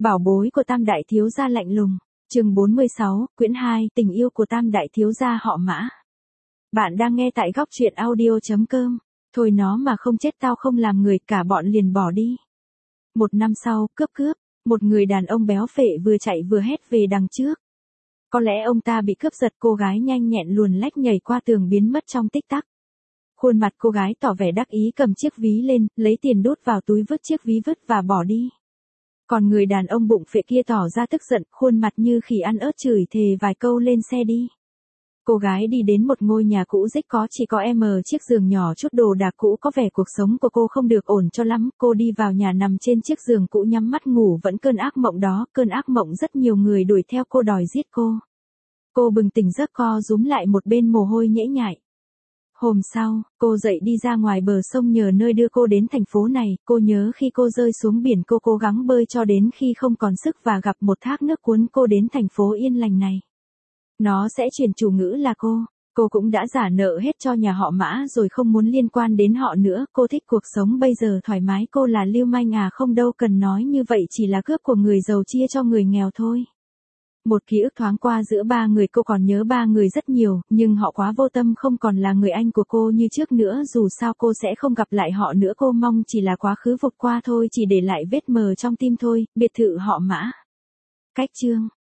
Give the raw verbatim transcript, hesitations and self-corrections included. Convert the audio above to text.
Bảo bối của Tam đại thiếu gia lạnh lùng, chương bốn mươi sáu, quyển hai, tình yêu của Tam đại thiếu gia họ Mã. Bạn đang nghe tại góc truyện audio chấm com. Thôi nó mà không chết tao không làm người, cả bọn liền bỏ đi. Một năm sau, cướp cướp, một người đàn ông béo phệ vừa chạy vừa hét về đằng trước. Có lẽ ông ta bị cướp giật, cô gái nhanh nhẹn luồn lách nhảy qua tường biến mất trong tích tắc. Khuôn mặt cô gái tỏ vẻ đắc ý cầm chiếc ví lên, lấy tiền đút vào túi vứt chiếc ví vứt và bỏ đi. Còn người đàn ông bụng phệ kia tỏ ra tức giận, khuôn mặt như khỉ ăn ớt chửi thề vài câu lên xe đi. Cô gái đi đến một ngôi nhà cũ rích có chỉ có em chiếc giường nhỏ chút đồ đạc cũ, có vẻ cuộc sống của cô không được ổn cho lắm. Cô đi vào nhà nằm trên chiếc giường cũ nhắm mắt ngủ vẫn cơn ác mộng đó, cơn ác mộng rất nhiều người đuổi theo cô đòi giết cô. Cô bừng tỉnh giấc co rúm lại một bên mồ hôi nhễ nhại. Hôm sau, cô dậy đi ra ngoài bờ sông nhờ nơi đưa cô đến thành phố này. Cô nhớ khi cô rơi xuống biển cô cố gắng bơi cho đến khi không còn sức và gặp một thác nước cuốn cô đến thành phố yên lành này. Nó sẽ chuyển chủ ngữ là cô. Cô cũng đã trả nợ hết cho nhà họ Mã rồi, không muốn liên quan đến họ nữa. Cô thích cuộc sống bây giờ thoải mái. Cô là lưu manh à? Không đâu cần nói như vậy, chỉ là cướp của người giàu chia cho người nghèo thôi. Một ký ức thoáng qua giữa ba người, cô còn nhớ ba người rất nhiều, nhưng họ quá vô tâm, không còn là người anh của cô như trước nữa. Dù sao cô sẽ không gặp lại họ nữa, cô mong chỉ là quá khứ vụt qua thôi, chỉ để lại vết mờ trong tim thôi. Biệt thự họ Mã. Cách chương